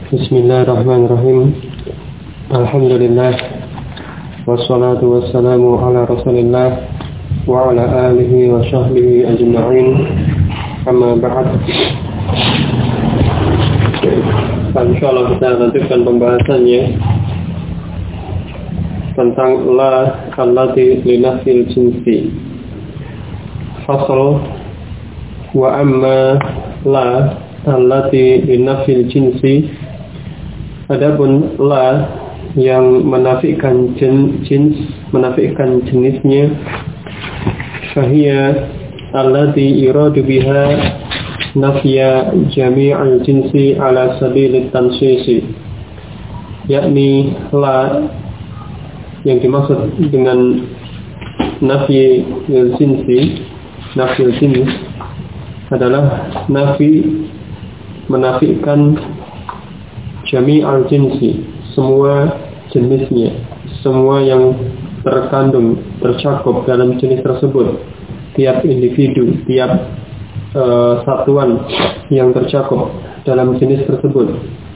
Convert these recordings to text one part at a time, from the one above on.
Bismillahirrahmanirrahim. Alhamdulillah. Wassalatu wassalamu ala Rasulillah wa ala alihi wa sahbihi ajma'in. Amma ba'd. Insyaallah kita lanjutkan pembahasannya tentang la allati li nafsil jinsi. Fasal wa amma la allati li nafsil jinsi. Adapun la yang menafikan menafikan jenisnya, fahiya allati iradu biha nafya jami'al jinsi ala sabilit tansisi, yakni la yang dimaksud dengan nafyi jinsi, nafyi jenis adalah menafikan jami'al jinsi, semua jenisnya, semua yang tercakup dalam jenis tersebut, tiap individu, tiap satuan yang tercakup dalam jenis tersebut,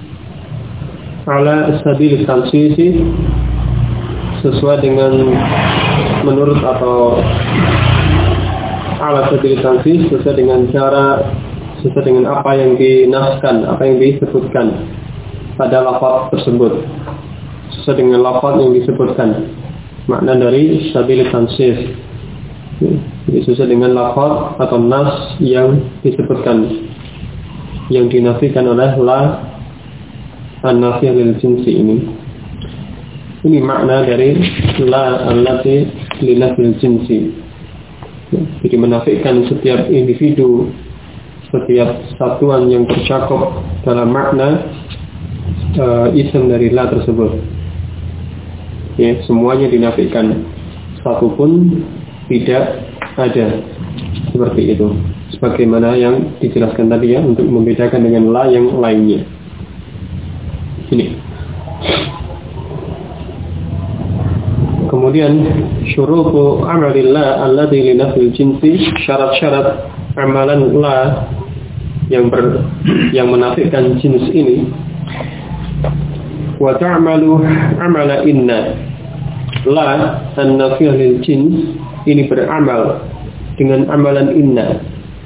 ala sabil tansisi, sesuai dengan menurut atau ala sabil tansisi, sesuai dengan apa yang dinaskan, apa yang disebutkan pada lafaz tersebut, sesuai dengan lafaz yang disebutkan. Makna dari sabil tansif, jadi sesuai dengan lafaz atau nas yang disebutkan, yang dinafikan oleh la an-nafiyah lil jinsi ini. Ini makna dari la allati li nafil jinsi. Jadi menafikan setiap individu, setiap satuan yang tercakup dalam makna isim dari la tersebut. Ya, semuanya dinafikan, satu pun tidak ada, seperti itu. Sebagaimana yang dijelaskan tadi ya, untuk membedakan dengan la yang lainnya. Ini. Kemudian syurutu amalillah alladzi li nafil jinsi, syarat-syarat amalan la yang menafikan jenis ini. Wa ta'malu amala inna, la an-nafiyah lil jins ini beramal dengan amalan inna,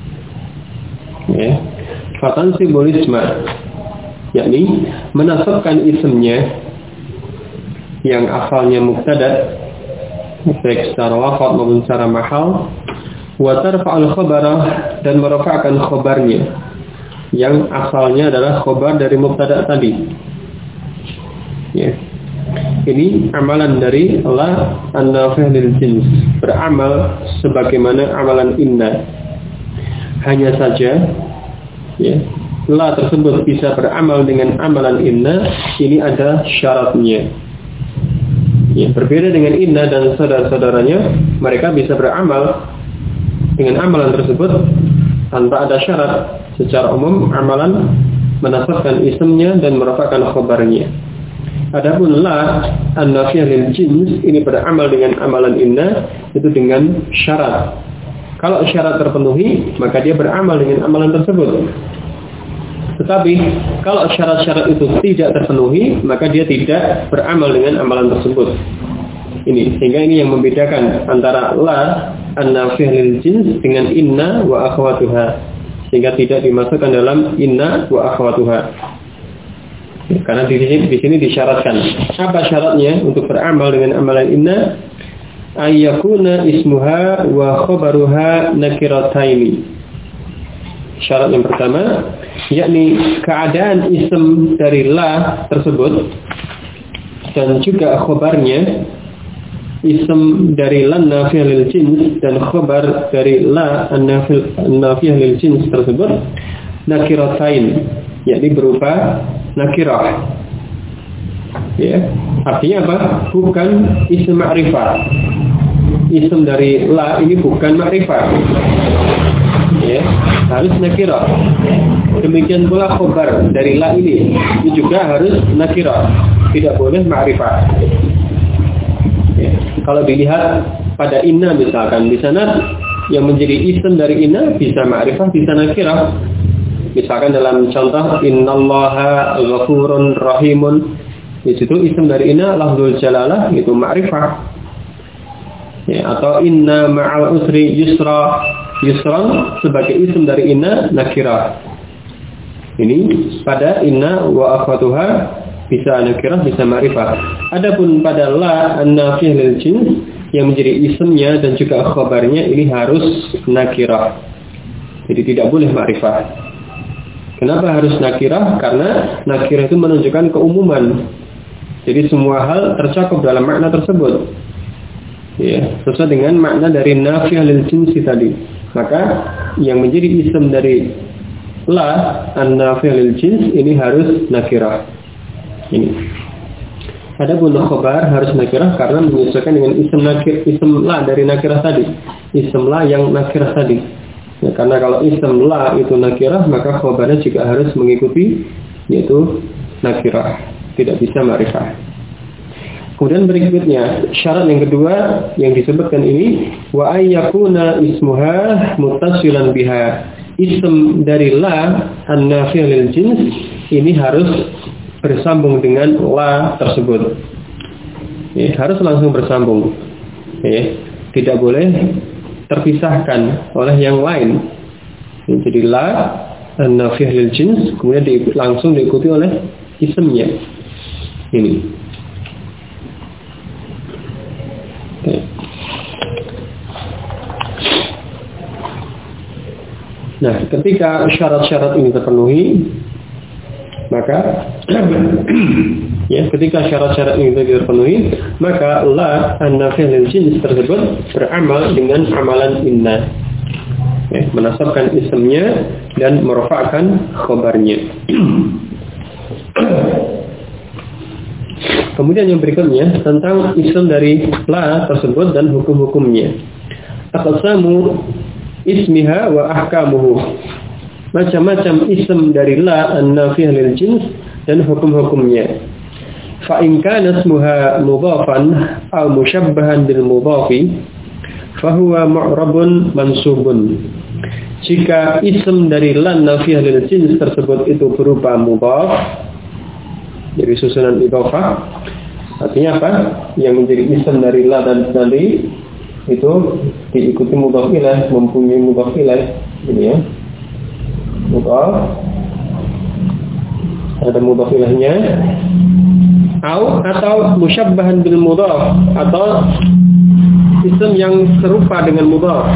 ya, fatansibul isma, yakni menasabkan isimnya yang asalnya mubtada, baik secara lafaz maupun secara mahal, wa tarfa'ul khabara, dan merafa'kan khabarnya yang asalnya adalah khabar dari mubtada tadi. Ya. Ini amalan dari la an-nafiyah lil jins, beramal sebagaimana amalan inna. Hanya saja ya, la tersebut bisa beramal dengan amalan inna, ini ada syaratnya. Ya, berbeda dengan inna dan saudara-saudaranya, mereka bisa beramal dengan amalan tersebut tanpa ada syarat. Secara umum amalan menasabkan isimnya dan merafa'kan khabarnya. Adapun la an-nafiyah lil jins ini beramal dengan amalan inna, itu dengan syarat. Kalau syarat terpenuhi, maka dia beramal dengan amalan tersebut. Tetapi kalau syarat-syarat itu tidak terpenuhi, maka dia tidak beramal dengan amalan tersebut. Ini, sehingga ini yang membedakan antara la an-nafiyah lil jins dengan inna wa akhwatuha, sehingga tidak dimasukkan dalam inna wa akhwatuha. Karena di sini disyaratkan. Apa syaratnya untuk beramal dengan amalan inna? Ayyakuna ismuha wa khabaruha nakirataini. Syarat yang pertama, yakni keadaan isim dari la tersebut dan juga khabarnya, isim dari la nafiyah lil jins dan khabar dari la nafiyah lil jins tersebut nakiratain, yakni berupa nakirah. Ya, artinya apa? Bukan isim ma'rifah. Isim dari la ini bukan ma'rifah. Ya, harus nakirah. Demikian pula khabar dari la ini juga harus nakirah, tidak boleh ma'rifah. Ya, kalau dilihat pada inna misalkan, di sana yang menjadi isim dari inna bisa ma'rifah, bisa nakirah. Misalkan dalam contoh innallaha ghafurun rahimun, di situ isim dari inna lafzul jalalah itu ma'rifah. Ya, atau inna ma'al usri yusra, yusran sebagai isim dari inna nakirah. Ini pada inna wa akhwatuha bisa nakirah bisa ma'rifah. Adapun pada la an-nafiyah lil jins yang menjadi isimnya dan juga khabarnya ini harus nakirah. Jadi tidak boleh ma'rifah. Kenapa harus nakirah? Karena nakirah itu menunjukkan keumuman. Jadi semua hal tercakup dalam makna tersebut. Ya, sesuai dengan makna dari nafiyah lil jinsi tadi. Maka yang menjadi isim dari la an-nafiyah lil jins ini harus nakirah. Ini. Adapun khabar harus nakirah karena menyesuaikan dengan isim la dari nakirah tadi. Isim la yang nakirah tadi. Ya, karena kalau isim la itu nakirah, maka khabarnya juga harus mengikuti, yaitu nakirah, tidak bisa ma'rifah. Kemudian berikutnya, syarat yang kedua yang disebutkan ini, wa ayyakuna ismuha muttasilan biha. Isim dari la an-nafiyah lil jins ini harus bersambung dengan la tersebut. Ya, harus langsung bersambung. Ya, tidak boleh terpisahkan oleh yang lain. Jadi la an-nafiyah lil jins kemudian langsung diikuti oleh isimnya. Ini. Okay. Nah, ketika syarat-syarat ini terpenuhi, maka ya, ketika syarat-syarat ini terpenuhi, maka la an-nafiyah lil jins tersebut beramal dengan amalan inna. Ya, menasabkan isimnya dan merofakkan khabarnya. Kemudian yang berikutnya tentang isim dari la tersebut dan hukum-hukumnya. Aqsamu ismiha wa ahkamuhu. Macam-macam isim dari la an-nafiyah lil jins dan hukum-hukumnya. Fa in kana ismuha mudhafan aw musyabbahan bil mudhafi fa huwa mu'rabun mansubun. Jika isim dari la an-nafiyah lil jins tersebut itu berupa mudhaf, jadi susunan idhofah, artinya apa? Yang menjadi isim dari la dan tadi itu diikuti mudhaf ilaih, mempunyai mudhaf ilaih, ini ya. Mudhaf, ada mudhaf ilaihnya, atau musyabbahan bil mudhaf, atau isim yang serupa dengan mudhaf.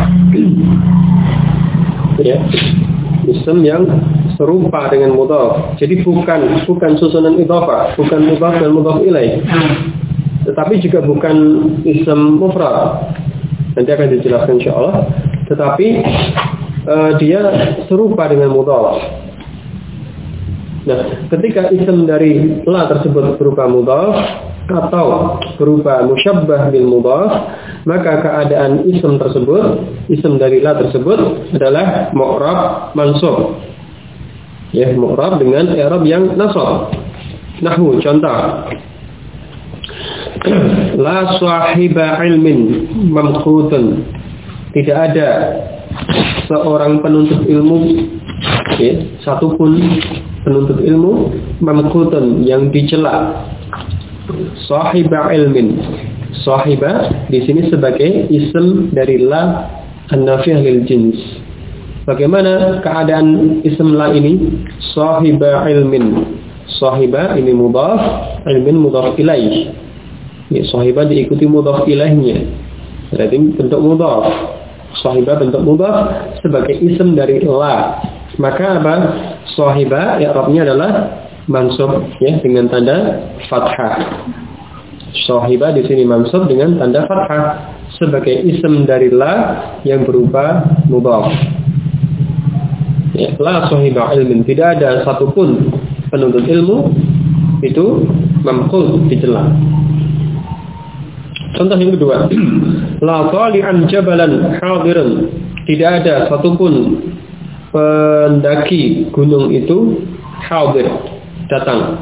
Ya, isim yang serupa dengan mudhaf. Jadi bukan susunan idhofah, bukan mudhaf dan mudhaf ilaih. Tetapi juga bukan isim mufrad. Nanti akan dijelaskan insyaallah. Tetapi dia serupa dengan mudhaf. Nah, ketika isim dari la tersebut berupa mudhaf atau berupa musyabbah bil mudhaf, maka keadaan isim tersebut, isim dari la tersebut adalah mu'rab mansub. Ya, mu'rab dengan i'rab yang nasab. Nahwu contoh. La sahiba ilmin mamqutun. Tidak ada seorang penuntut ilmu, ya, satupun penuntut ilmu mamqutun yang dicela. Sahiba ilmin. Sahiba di sini sebagai isim dari la an-nafiyah lil jins. Bagaimana keadaan isim la ini? Sahiba ilmin. Sahiba ini mudhaf, ilmin mudhaf ilaih. Ya, sahiba diikuti mudhaf ilaihnya. Berarti bentuk mudhaf. Sahiba bentuk mudhaf sebagai isim dari la. Maka apa? Sahiba i'rabnya adalah mansub ya dengan tanda fathah. Sahiba di sini mansub dengan tanda fathah sebagai isim dari la yang berupa mudhaf. Ya, la sahiba ilmin, tidak ada satupun penuntut ilmu itu mamqut dicela. Contoh yang kedua, la tali'an jabalan hadiran, tidak ada satupun pendaki gunung itu hadir, datang.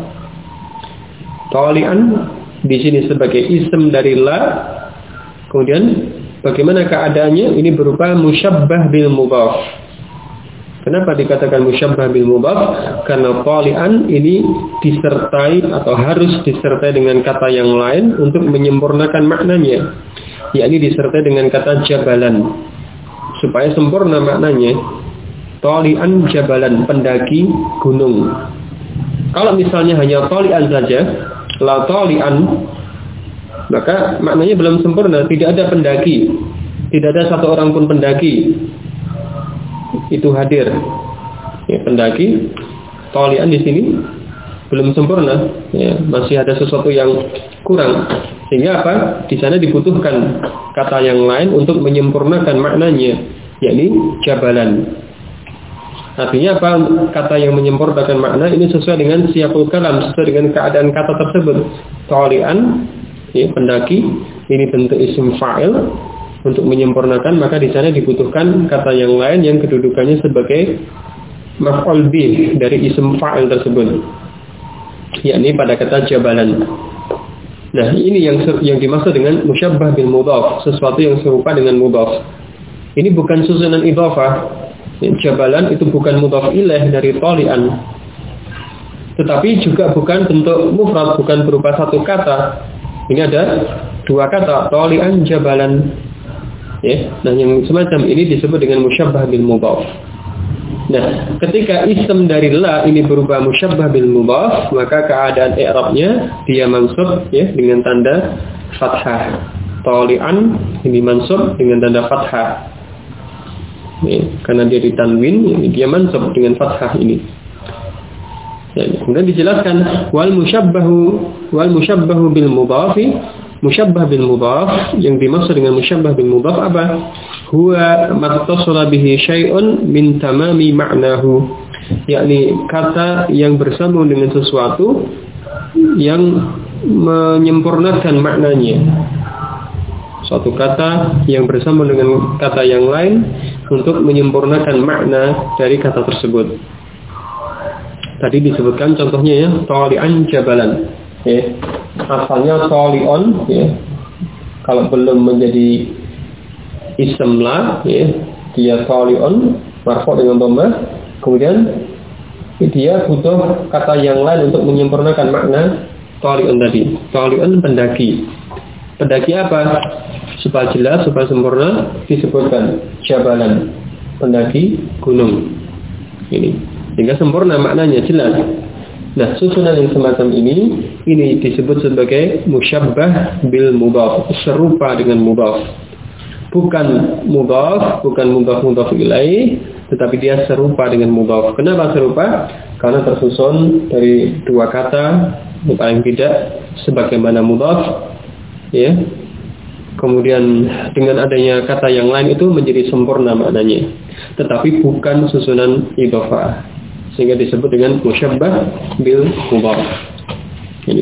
Tali'an di sini sebagai isim dari la. Kemudian bagaimana keadaannya? Ini berupa musyabbah bil mudhaf. Kenapa dikatakan musyabbah bil mudhaf? Karena tali'an ini disertai atau harus disertai dengan kata yang lain untuk menyempurnakan maknanya, yakni disertai dengan kata jabalan supaya sempurna maknanya. Tali'an jabalan, pendaki gunung. Kalau misalnya hanya tali'an saja, la tali'an, maka maknanya belum sempurna. Tidak ada pendaki, tidak ada satu orang pun pendaki itu hadir. Ya, pendaki, talian di sini belum sempurna. Ya, masih ada sesuatu yang kurang. Sehingga apa? Di sana dibutuhkan kata yang lain untuk menyempurnakan maknanya, yakni jabalan. Artinya apa? Kata yang menyempurnakan makna ini sesuai dengan siyaqul kalam, sesuai dengan keadaan kata tersebut. Talian, ya, pendaki, ini bentuk isim fa'il. Untuk menyempurnakan, maka di sana dibutuhkan kata yang lain yang kedudukannya sebagai maf'ul bih dari isim fa'il tersebut, yakni pada kata jabalan. Nah, ini yang dimaksud dengan musyabbah bil mudhaf, sesuatu yang serupa dengan mudhaf. Ini bukan susunan idhafah. Jabalan itu bukan mudhaf ilaih dari talian, tetapi juga bukan bentuk mufrad, bukan berupa satu kata. Ini ada dua kata, talian, jabalan. Ya, nah yang semacam ini disebut dengan musyabbah bil mudhaf. Nah, ketika ism dari la ini berubah musyabbah bil mudhaf, maka keadaan i'rabnya dia mansub, ya, dengan tanda fathah. Tali'an ini mansub dengan tanda fathah. Ya, karena dia ditanwin, dia mansub dengan fathah ini. Ya, kemudian dijelaskan wal musyabbahu bil mudhafi. Musyabbah bil mudhaf, yang dimaksud dengan musyabbah bil mudhaf apa? Huwa mattasala bihi syai'un min tamami ma'nahu, yakni kata yang bersambung dengan sesuatu yang menyempurnakan maknanya. Suatu kata yang bersambung dengan kata yang lain untuk menyempurnakan makna dari kata tersebut. Tadi disebutkan contohnya, ya, tali'an jabalan. Ya, asalnya talion, ya, kalau belum menjadi ism la, ya, dia talion marfu dengan dhamma. Kemudian dia butuh kata yang lain untuk menyempurnakan makna talion tadi. Talion pendaki. Pendaki apa? Supaya jelas, supaya sempurna disebutkan jabalan, pendaki gunung. Ini sehingga sempurna maknanya, jelas. Nah, susunan yang semacam ini disebut sebagai musyabbah bil mudhaf, serupa dengan mudhaf. Bukan mudhaf ilaih, tetapi dia serupa dengan mudhaf. Kenapa serupa? Karena tersusun dari dua kata, paling tidak sebagaimana mudhaf, ya. Kemudian dengan adanya kata yang lain itu menjadi sempurna maknanya, tetapi bukan susunan idhofah. Sehingga disebut dengan musyabbah bil mudhaf. Ini.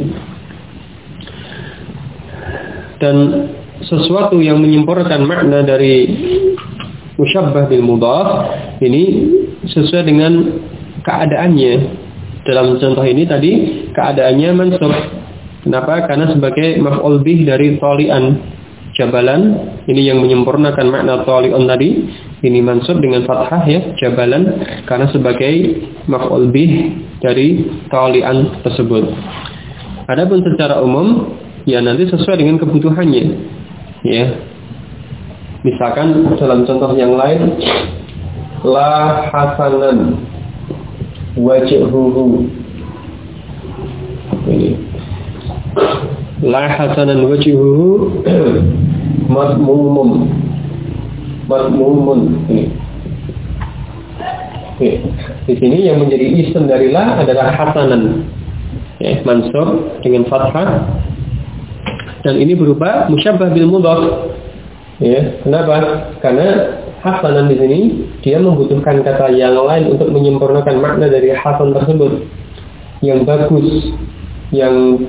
Dan sesuatu yang menyempurnakan makna dari musyabbah bil mudhaf ini sesuai dengan keadaannya. Dalam contoh ini tadi keadaannya mansub. Kenapa? Karena sebagai maf'ul bih dari tali'an, jabalan, ini yang menyempurnakan makna tali'un tadi. Ini mansub dengan fathah, ya, jabalan, karena sebagai maf'ul bih dari tali'an tersebut. Adapun secara umum, ya nanti sesuai dengan kebutuhannya, ya. Misalkan dalam contoh yang lain, la hasanan wajhuhu. Ini la hasanan wajhuhu madmumun. Ini. Di sini yang menjadi isim dari la adalah hasanan, ya, mansub dengan fathah, dan ini berupa musyabbah bil mudhaf. Ya, kenapa? Karena hasanan di sini dia membutuhkan kata yang lain untuk menyempurnakan makna dari hasan tersebut. Yang bagus, yang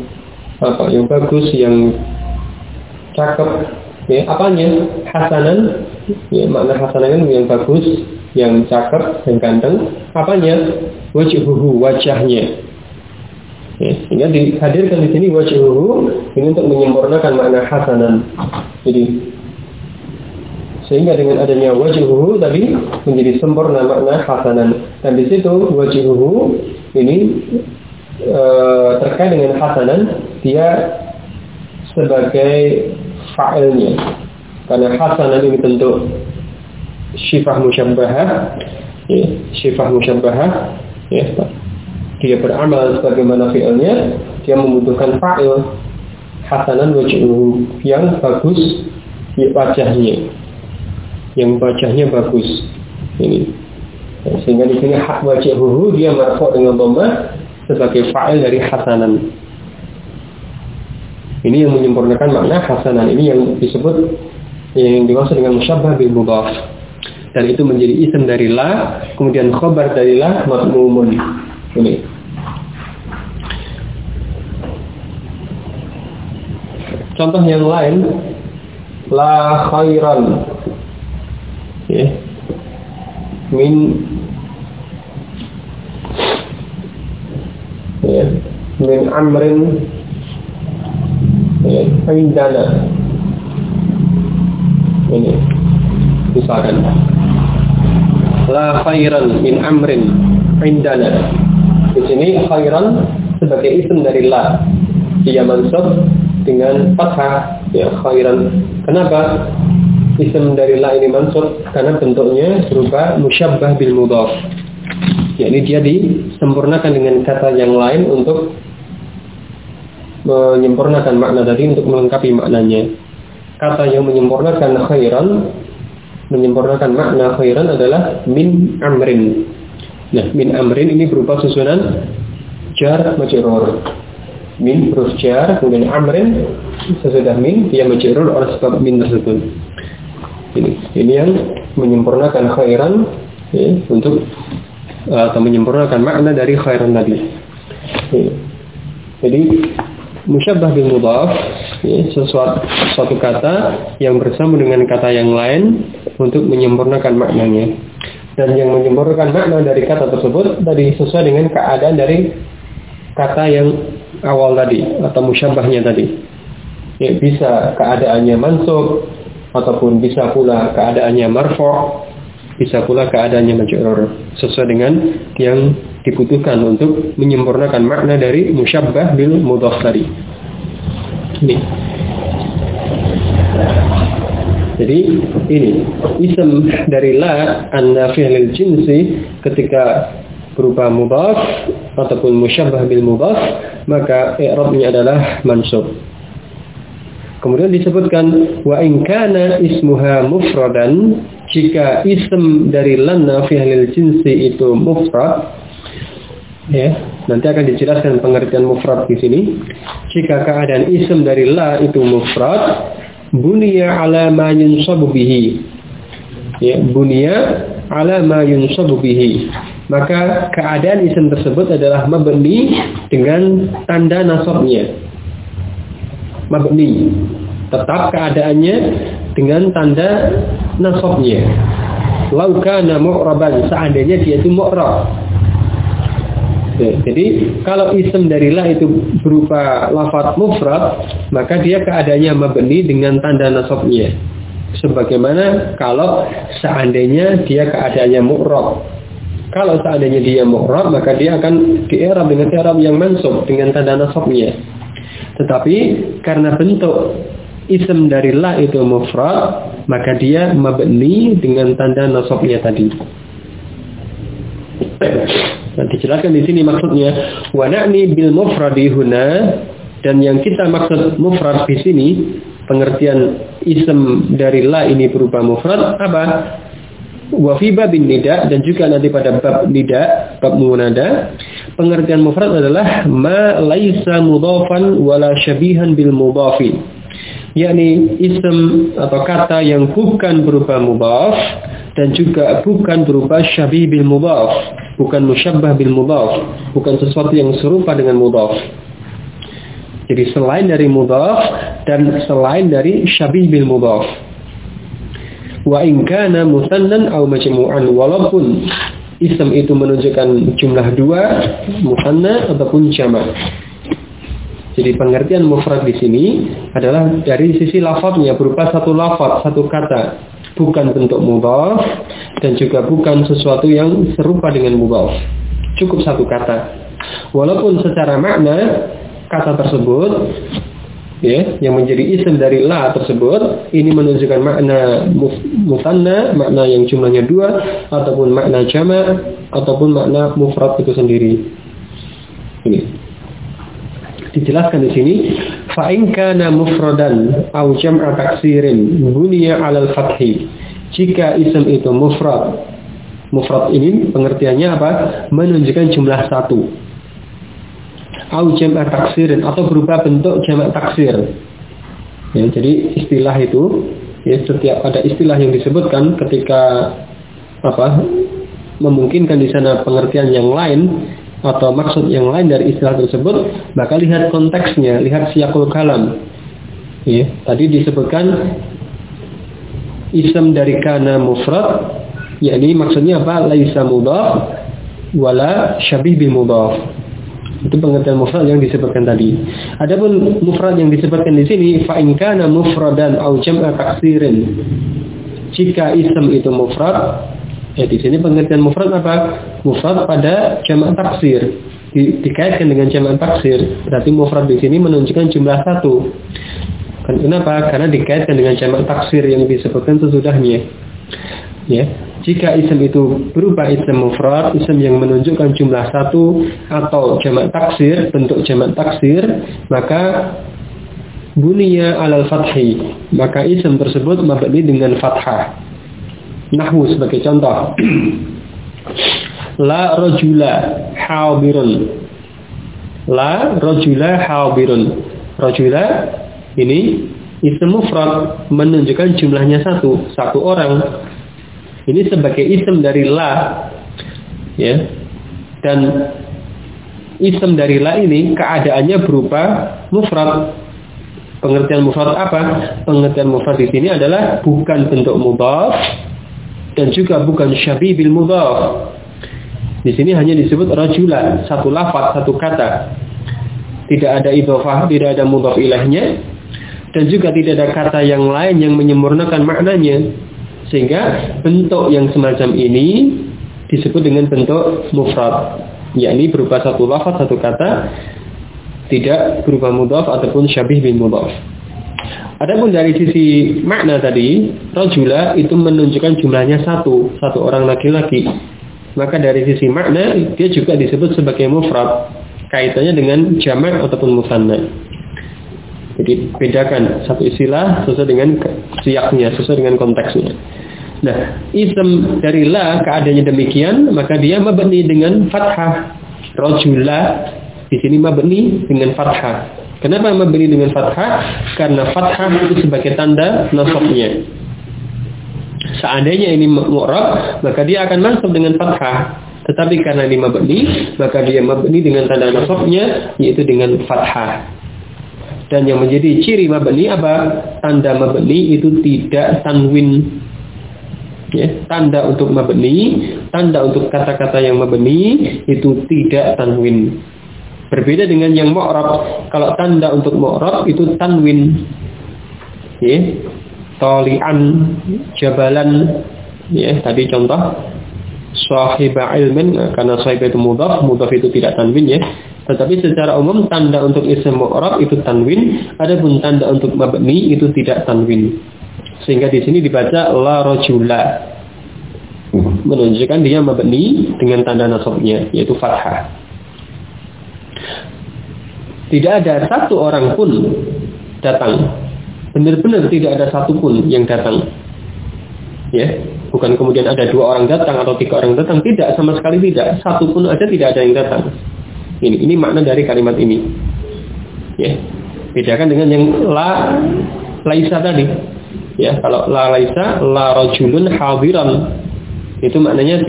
cakep, ya, apanya? Hasanan, ya, makna hasanan yang bagus, yang cakep, yang ganteng. Apanya? Wajhuhu, wajahnya. Ya, sehingga dihadirkan di sini wajhuhu ini untuk menyempurnakan makna hasanan. Jadi Sehingga dengan adanya wajhuhu tadi menjadi sempurna makna hasanan. Dan di situ wajhuhu ini terkait dengan hasanan, dia sebagai fa'ilnya. Karena hasanan ini bentuk syifah musyabbahah, ya, syifah musyabbahah, ya, dia beramal sebagaimana fi'ilnya, dia membutuhkan fa'il. Hasanan wajhuhu, yang bagus wajahnya, yang wajahnya bagus ini. Sehingga di sini hak wajhuhu dia marfu' dengan dhamma sebagai fa'il dari hasanan. Ini yang menyempurnakan makna hasanan. Ini yang disebut, yang dimaksud dengan musyabbah bil mudhaf. Dan itu menjadi isim dari la, kemudian khabar dari la madmumun. Ini. Contoh yang lain, la khairan, ya, min amrin, ya, indana. Ini misalkan la khairan min amrin indana. Di sini khairan sebagai isim dari la, dia mansub dengan fathah, ya, khairan. Kenapa isim dari la ini mansub? Karena bentuknya berupa musyabbah bil mudhaf. Yakni dia disempurnakan dengan kata yang lain untuk menyempurnakan makna tadi, untuk melengkapi maknanya. Kata yang menyempurnakan khairan, menyempurnakan makna khairan adalah min amrin. Nah, min amrin ini berupa susunan jar majrur. Min huruf jar, kemudian amrin sesudah min, dia majrur oleh sebab min tersebut. Ini yang menyempurnakan khairan, ya, untuk atau menyempurnakan makna dari khairan tadi. Ya. Jadi musyabbah bil mudhaf, ya, suatu kata yang bersama dengan kata yang lain untuk menyempurnakan maknanya. Dan yang menyempurnakan makna dari kata tersebut tadi sesuai dengan keadaan dari kata yang awal tadi atau musyabbahnya tadi. Ya, bisa keadaannya mansub, ataupun bisa pula keadaannya marfu', bisa pula keadaannya majrur, sesuai dengan yang dibutuhkan untuk menyempurnakan makna dari musyabbah bil mudhaf tadi. Ini. Jadi ini isim dari la an-nafi' lil jinsi ketika berupa mudhaf ataupun musyabbah bil mudhaf, maka i'rabnya adalah mansub. Kemudian disebutkan wa in kana ismuha mufradan, jika isim dari lan nafi' lil jinsi itu mufrad, ya, nanti akan dijelaskan pengertian mufrad di sini. Jika keadaan isim dari la itu mufrad, bunya ala ma yunsabu bihi, ya, bunya ala ma yunsabu bihi, maka keadaan isim tersebut adalah mabni dengan tanda nasabnya. Mabni, tetap keadaannya dengan tanda nasabnya. Lau kana mu'raban, seandainya dia itu mu'rab. Jadi kalau isim dari la itu berupa lafaz mufrad, maka dia keadaannya mabni dengan tanda nasabnya. Sebagaimana kalau seandainya dia keadaannya mu'rab. Kalau seandainya dia mu'rab, maka dia akan di-i'rab dengan i'rab yang mansub dengan tanda nasabnya. Tetapi karena bentuk isim dari la itu mufrad, maka dia mabni dengan tanda nasabnya tadi. Nah, dijelaskan di sini maksudnya wa na'ni bil mufradi huna, dan yang kita maksud mufrad di sini, pengertian isim dari la ini berupa mufrad apa? Wa fi babin nida, dan juga nanti pada bab nida, bab munada, pengertian mufrad adalah ma laisa mudhafan wala syabihan bil mudhafi, yakni isim atau kata yang bukan berupa mudhaf dan juga bukan berupa syabih bil mudhaf, bukan musyabbah bil mudhaf, bukan sesuatu yang serupa dengan mudhaf. Jadi selain dari mudhaf dan selain dari syabih bil mudhaf. Wa in kana musannan aw majmu'an, walaupun isim itu menunjukkan jumlah dua, musanna ataupun jamak. Jadi pengertian mufrad di sini adalah dari sisi lafaznya berupa satu lafaz, satu kata, bukan bentuk mudhaf, dan juga bukan sesuatu yang serupa dengan mudhaf. Cukup satu kata. Walaupun secara makna kata tersebut yang menjadi isim dari la tersebut ini menunjukkan makna musanna, makna yang jumlahnya 2, ataupun makna jama', ataupun makna mufrad itu sendiri. Ini dijelaskan di sini, fa in kana mufradan aw jam'a taksirin buniya 'alal fathi. Jika isim itu mufrad ini pengertiannya apa? Menunjukkan jumlah 1. Au jamak taksirin, atau berupa bentuk jamak taksir. Ya, jadi istilah itu, setiap ada istilah yang disebutkan ketika memungkinkan di sana pengertian yang lain atau maksud yang lain dari istilah tersebut, maka lihat konteksnya, lihat siyaqul kalam. Ya, tadi disebutkan ism dari kana mufrad, yakni maksudnya apa? Laisa mudhaf wala syabih bil mudhaf. Itu pengertian mufrad yang disebutkan tadi. Adapun mufrad yang disebutkan di sini, fa in kana mufradan aw jam'a taksirin. Jika ism itu mufrad, di sini pengertian mufrad apa? Mufrad pada jamak taksir. Dikaitkan dengan jamak taksir, berarti mufrad di sini menunjukkan jumlah 1. Kenapa? Karena dikaitkan dengan jamak taksir yang disebutkan sesudahnya. Ya. Jika isim itu berupa isim mufrad, isim yang menunjukkan jumlah 1 atau jamak taksir, bentuk jamak taksir, maka buniya 'alal fathi, maka isim tersebut mabni dengan fathah. Nahwu sebagai contoh. La rajula hadirun. La rajula hadirun. Rajula ini isim mufrad menunjukkan jumlahnya 1 orang. Ini sebagai isim dari la, ya. Dan isim dari la ini keadaannya berupa mufrad. Pengertian mufrad apa? Pengertian mufrad di sini adalah bukan bentuk mudhaf dan juga bukan syabih bil mudhaf. Di sini hanya disebut rajula, satu lafaz, satu kata. Tidak ada idhofah, tidak ada mudhaf ilaihnya, dan juga tidak ada kata yang lain yang menyempurnakan maknanya. Sehingga bentuk yang semacam ini disebut dengan bentuk mufrad, yakni berupa satu lafaz, satu kata, tidak berupa mudhaf ataupun syabih bin mudhaf. Adapun dari sisi makna tadi, rajula itu menunjukkan jumlahnya 1 orang laki-laki. Maka dari sisi makna dia juga disebut sebagai mufrad, kaitannya dengan jamak ataupun musanna. Jadi bedakan satu istilah sesuai dengan siyaknya, sesuai dengan konteksnya. Nah, isim dari la keadaannya demikian, maka dia mabni dengan fathah. Rajula di sini mabni dengan fathah. Kenapa mabni dengan fathah? Karena fathah itu sebagai tanda nasabnya. Seandainya ini mu'rab, maka dia akan nasab dengan fathah. Tetapi karena ini mabni, maka dia mabni dengan tanda nasabnya, yaitu dengan fathah. Dan yang menjadi ciri mabni apa? Tanda mabni itu tidak tanwin. Ya, tanda untuk mabni, tanda untuk kata-kata yang mabni itu tidak tanwin. Berbeda dengan yang mu'rab. Kalau tanda untuk mu'rab itu tanwin. Ya, tali'an, jabalan. Ya, tadi contoh sahiba ilmin, karena sahibah itu mudhaf itu tidak tanwin ya. Tetapi secara umum tanda untuk isim mu'rab itu tanwin, adapun tanda untuk mabni itu tidak tanwin. Sehingga di sini dibaca la rajula, menunjukkan dia mabni dengan tanda nasabnya yaitu fathah. Tidak ada satu orang pun datang. Benar-benar tidak ada satu pun yang datang. Ya, bukan kemudian ada 2 orang datang atau 3 orang datang, tidak, sama sekali tidak. Satu pun aja tidak ada yang datang. Ini makna dari kalimat ini. Ya, bedakan dengan yang la laisa tadi. Ya, kalau la laisa, la rajulun hadiran, itu maknanya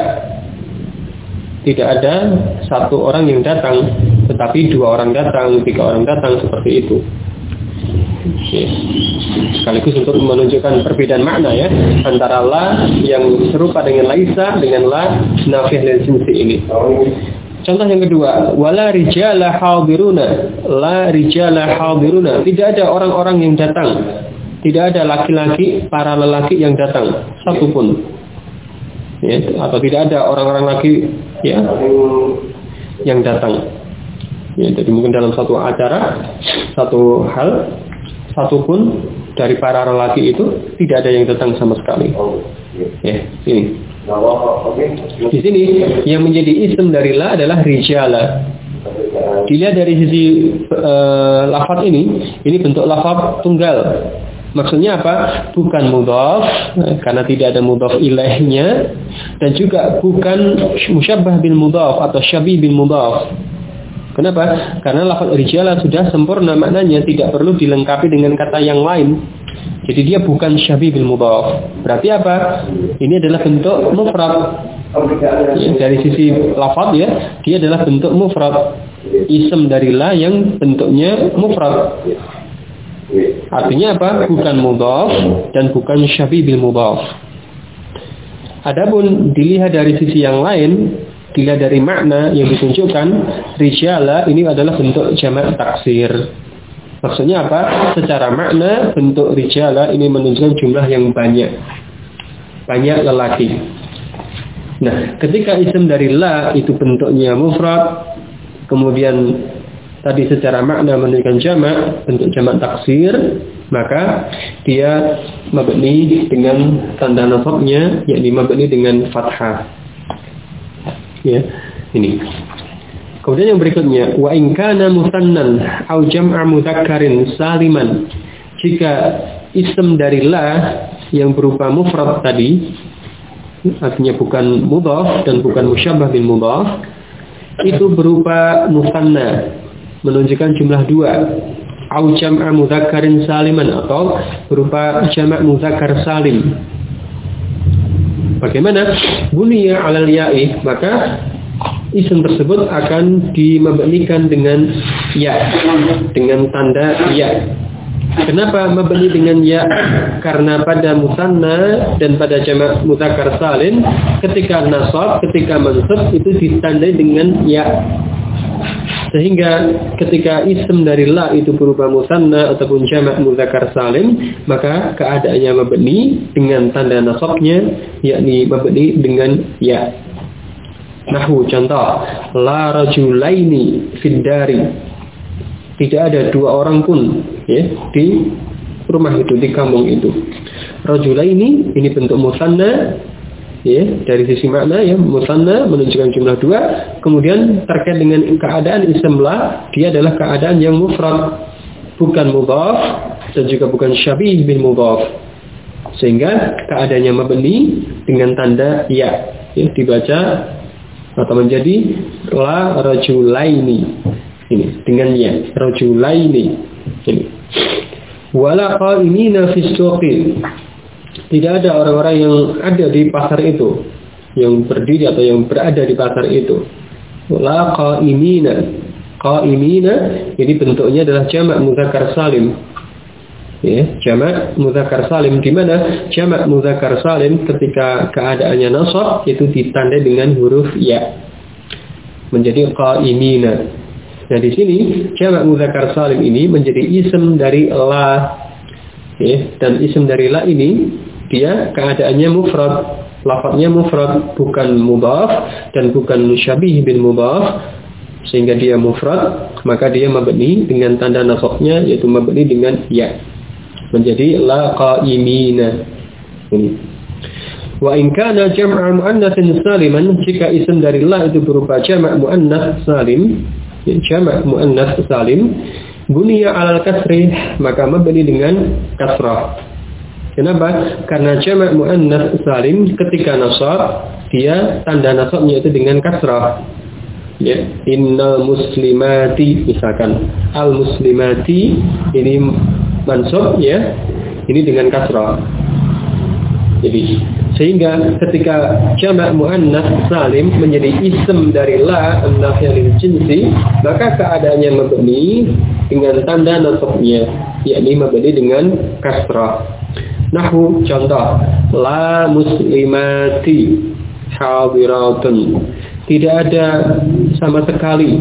tidak ada satu orang yang datang, tetapi 2 orang datang, 3 orang datang, seperti itu. Ya. Sekaligus untuk menunjukkan perbedaan makna ya antara la yang serupa dengan laisa dengan la nafiyah lil jinsi ini. Contoh yang kedua, wala rijala hadiruna, la rijala hadiruna, tidak ada orang-orang yang datang. tidak ada laki-laki, para lelaki yang datang satupun, ya, atau tidak ada orang-orang laki, ya, yang datang. Ya, jadi mungkin dalam satu acara, satu hal, satupun dari para lelaki itu tidak ada yang datang sama sekali. Ya, ini. Di sini yang menjadi isim dari la adalah rijala. Dilihat dari sisi lafaz ini bentuk lafaz tunggal. Maksudnya apa? Bukan mudhaf, karena tidak ada mudhaf ilaihnya, dan juga bukan musyabbah bil mudhaf atau syabih bil mudhaf. Kenapa? Karena lafaz rijala sudah sempurna maknanya, tidak perlu dilengkapi dengan kata yang lain. Jadi dia bukan syabih bil mudhaf. Berarti apa? Ini adalah bentuk mufrad. Ya, dari sisi lafaz ya, dia adalah bentuk mufrad. Ism dari la yang bentuknya mufrad. Artinya apa? Bukan mudhaf dan bukan syabih bil mudhaf. Adapun dilihat dari sisi yang lain, dilihat dari makna yang ditunjukkan, rijala ini adalah bentuk jamak taksir. Maksudnya apa? Secara makna bentuk rijala ini menunjukkan jumlah yang banyak. Banyak lelaki. Nah, ketika isim dari la itu bentuknya mufrad, kemudian tadi secara makna menunjukkan jamak, bentuk jamak taksir, maka dia mabni dengan tanda nasabnya, yakni mabni dengan fathah. Ya, ini. Kemudian yang berikutnya, wa in kana musannan au jam'a mudzakkarin saliman. Jika isim dari la yang berupa mufrad tadi, artinya bukan mudhaf dan bukan musyabbah bil mudhaf, itu berupa musanna, menunjukkan jumlah 2, au jam'a mudzakkarin saliman, atau berupa jamak mudzakkar salim. Bagaimana? Buniya 'alal ya'i, maka isim tersebut akan dimabnikan dengan ya, dengan tanda ya. Kenapa mabni dengan ya? Karena pada musanna dan pada jamak mudzakkar salim, ketika nasab, ketika mansub itu ditandai dengan ya. Sehingga ketika isim dari la itu berupa musanna ataupun jamak mudzakkar salim, maka keadaannya mabni dengan tanda nasabnya, yakni mabni dengan ya. Nahwu, contoh, la rajulaini fid dari. Tidak ada 2 orang pun ya di rumah itu, di kampung itu. Rajulaini ini bentuk musanna ya, dari sisi makna ya, musanna menunjukkan jumlah 2. Kemudian terkait dengan keadaan isim la, dia adalah keadaan yang mufrad, bukan mudhaf dan juga bukan syabih bil mudhaf. Sehingga keadaannya mabni dengan tanda ya, dibaca atau menjadi la rajulaini, ini dengan ya, rajulaini ini. Wala qa'imina fis suqi, tidak ada orang-orang yang ada di pasar itu, yang berdiri atau yang berada di pasar itu. Wala qa'imina, qa'imina ini bentuknya adalah jamak mudzakkar salim. Ya, jamak mudzakkar salim, di mana jamak mudzakkar salim ketika keadaannya nasab itu ditandai dengan huruf ya, menjadi qa'imina. Nah, di sini jamak mudzakkar salim ini menjadi isim dari la. Ya, dan isim dari la ini dia keadaannya mufrad, lafadznya mufrad, bukan mudhaf dan bukan syabih bil mudhaf, sehingga dia mufrad, maka dia mabni dengan tanda nasabnya, yaitu mabni dengan ya, menjadi la qa'imina. Ini. Wa in kana jam'a muannatsin saliman, jika isim dari la itu berupa jamak muannats salim, jamak muannats salim, buniya 'alal kasri, maka mabni dengan kasrah. Kenapa? Karena jamak muannats salim ketika nasab, dia tanda nasabnya itu dengan kasrah. Ya, innal muslimati misalkan, al muslimati ini mansub ya, ini dengan kasrah. Jadi sehingga ketika jamak muannats salim menjadi isim dari la an-nafiyah lil jinsi, maka keadaannya mabni dengan tanda nasabnya, yakni mabni dengan kasrah. Nahwu, contoh, la muslimati hadiratun, tidak ada sama sekali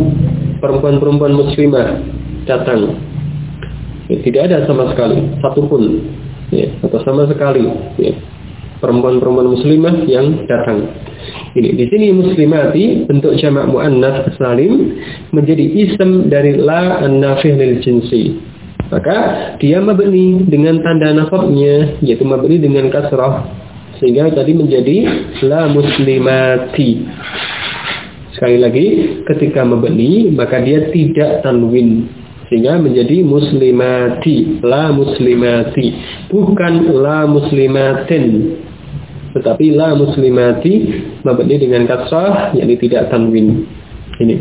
perempuan-perempuan muslimah datang. Tidak ada sama sekali satupun. ya, atau sama sekali, ya, perempuan-perempuan muslimah yang datang. Ini di sini muslimati bentuk jamak muannats salim menjadi ism dari la an-nafih lil jinsi. Maka dia mabni dengan tanda nasabnya yaitu mabni dengan kasrah sehingga tadi menjadi la muslimati. Sekali lagi ketika mabni maka dia tidak tanwin sehingga menjadi muslimati, la muslimati, bukan la muslimatin. Tetapi la muslimati mabni dengan kasrah yakni tidak tanwin. Ini.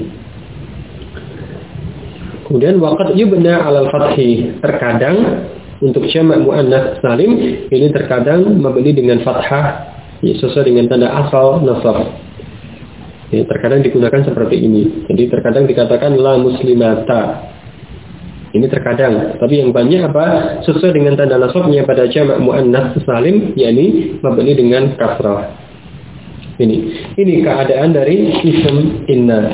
Kemudian waqad yubna 'alal fathi, terkadang untuk jamak muannats salim ini terkadang mabni dengan fathah ya, sesuai dengan tanda asal nasab. Ya, terkadang digunakan seperti ini. Jadi terkadang dikatakan la muslimata. Ini terkadang, tapi yang banyak apa? Sesuai dengan tanda nasabnya pada jamak muannats salim, yakni mabni dengan kasrah. Ini keadaan dari ism inna.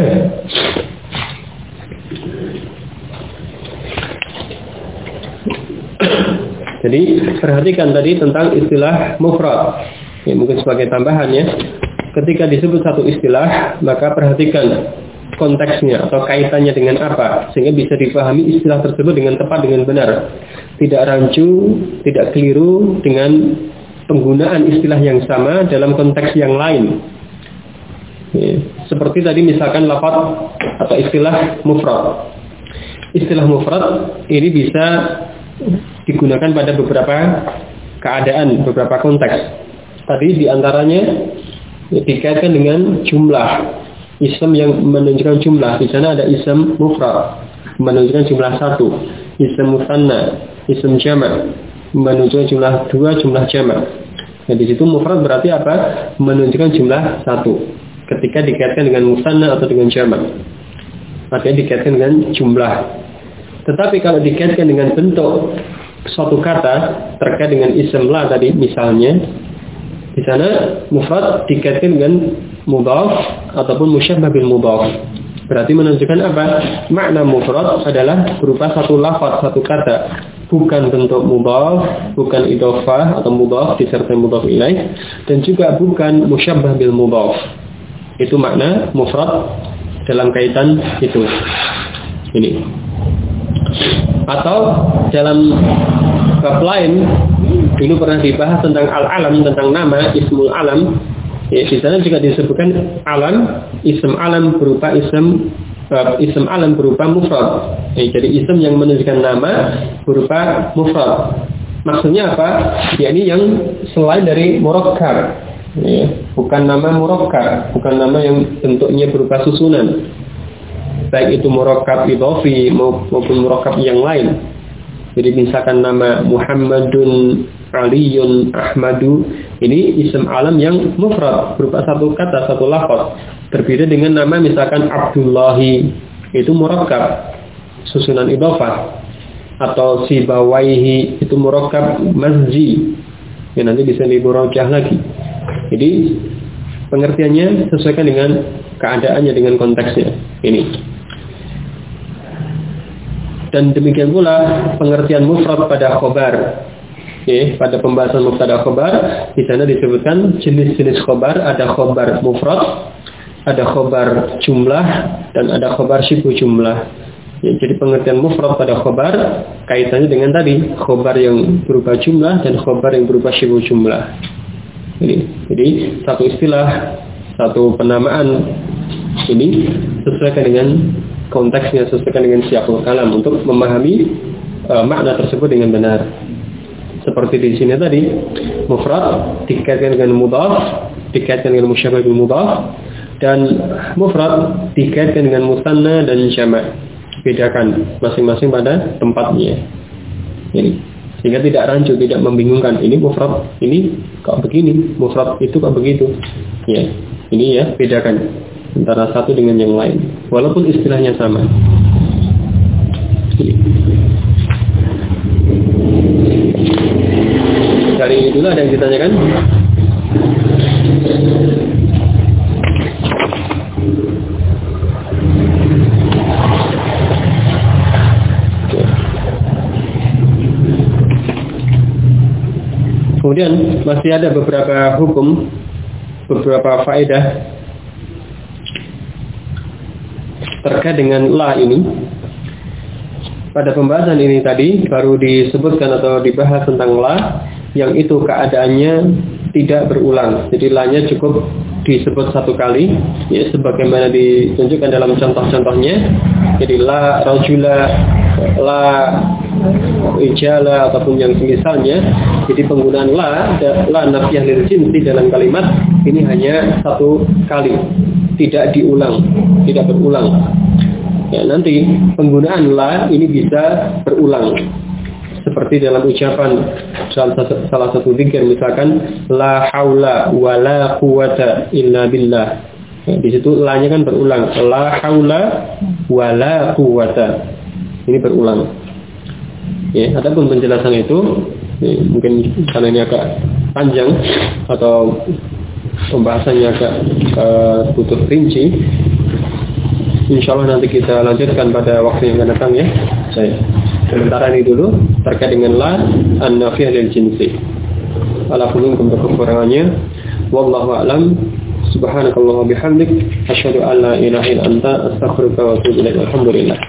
Jadi perhatikan tadi tentang istilah mufrad. Ya, mungkin sebagai tambahan ya. Ketika disebut satu istilah, maka perhatikan konteksnya atau kaitannya dengan apa sehingga bisa dipahami istilah tersebut dengan tepat, dengan benar, tidak rancu, tidak keliru dengan penggunaan istilah yang sama dalam konteks yang lain. Seperti tadi misalkan lafaz atau istilah mufrad. Istilah mufrad ini bisa digunakan pada beberapa keadaan, beberapa konteks. Tadi diantaranya dikaitkan dengan jumlah. Ism yang menunjukkan jumlah, di sana ada ism mufrad menunjukkan jumlah 1, ism musanna, ism jamak menunjukkan jumlah 2, jumlah jamak. Nah, di situ mufrad berarti apa? Menunjukkan jumlah 1. Ketika dikaitkan dengan musanna atau dengan jamak, artinya dikaitkan dengan jumlah. Tetapi kalau dikaitkan dengan bentuk suatu kata terkait dengan ism la tadi misalnya, di sana mufrad dikaitkan dengan mudhaf ataupun musyabbah bil mudhaf. Berarti menunjukkan apa? Makna mufrad adalah berupa satu lafaz, satu kata, bukan bentuk mudhaf, bukan idhofah atau mudhaf disertai mudhaf ilaih, dan juga bukan musyabbah bil mudhaf. Itu makna mufrad dalam kaitan itu. Ini. Atau dalam bab lain dulu pernah dibahas tentang al-alam, tentang nama, ismul alam. Ya, di sana juga disebutkan alam, ism alam berupa ism alam berupa mufrad. Ya, jadi ism yang menunjukkan nama berupa mufrad. Maksudnya apa? Yakni yang selain dari murakkab. Ya, bukan nama murakkab, bukan nama yang bentuknya berupa susunan. Baik itu murakkab idhofi maupun murakkab yang lain. Jadi misalkan nama Muhammadun, Aliyun, Ahmadu, ini ism alam yang mufrad berupa satu kata, satu lafaz. Berbeda dengan nama misalkan Abdullahi, itu murakkab susunan idhofah, atau Sibawaihi itu murakkab mazji. Ya, nanti bisa diburojah lagi. Jadi pengertiannya sesuaikan dengan keadaannya, dengan konteksnya. Ini. Dan demikian pula pengertian mufrad pada khobar. Pada pembahasan mubtada khobar, di sana disebutkan jenis-jenis khobar. Ada khobar mufrad, ada khobar jumlah, dan ada khobar syibu jumlah. Ya, jadi pengertian mufrad pada khobar kaitannya dengan tadi khobar yang berupa jumlah dan khobar yang berupa syibu jumlah. Jadi satu istilah, satu penamaan ini sesuaikan dengan konteksnya, sesuaikan dengan siyaqul kalam untuk memahami makna tersebut dengan benar. Seperti di sini tadi, mufrad dikaitkan dengan mudhaf, dikaitkan dengan musyabbah bil mudhaf, dan mufrad dikaitkan dengan musanna dan jamak. Bedakan masing-masing pada tempatnya. Ini sehingga tidak rancu, tidak membingungkan. Ini mufrad, ini kok begini, mufrad itu kok begitu. Ya, ini ya bedakan antara satu dengan yang lain, walaupun istilahnya sama. Dari ini dulu ada yang ditanyakan? Kemudian masih ada beberapa hukum, beberapa faedah terkait dengan la ini. Pada pembahasan ini tadi baru disebutkan atau dibahas tentang la, yang itu keadaannya tidak berulang. Jadi la-nya cukup disebut satu kali, ya, sebagaimana ditunjukkan dalam contoh-contohnya. Jadi la rajula, la ijala, ataupun yang semisalnya. Jadi penggunaan la nafiyah lil jinsi dalam kalimat ini hanya satu kali, tidak diulang, tidak berulang. Ya, nanti penggunaan la ini bisa berulang. Seperti dalam ucapan salah satu zikir, misalkan la haula wala quwata illa billah. Ya, di situ la-nya kan berulang. La haula wala quwata. Ini berulang. Ya, adapun penjelasan itu mungkin karena ini agak panjang atau pembahasannya agak butuh rinci. Insyaallah nanti kita lanjutkan pada waktu yang akan datang ya. Sementara ini dulu terkait dengan la an-nafiyah lil jinsi. Ala kulli kekurangannya. Wallahu a'lam. Subhanakallahumma bihamdik asyhadu an la ilaha illa anta astaghfiruka wa atubu ilaik. Alhamdulillah.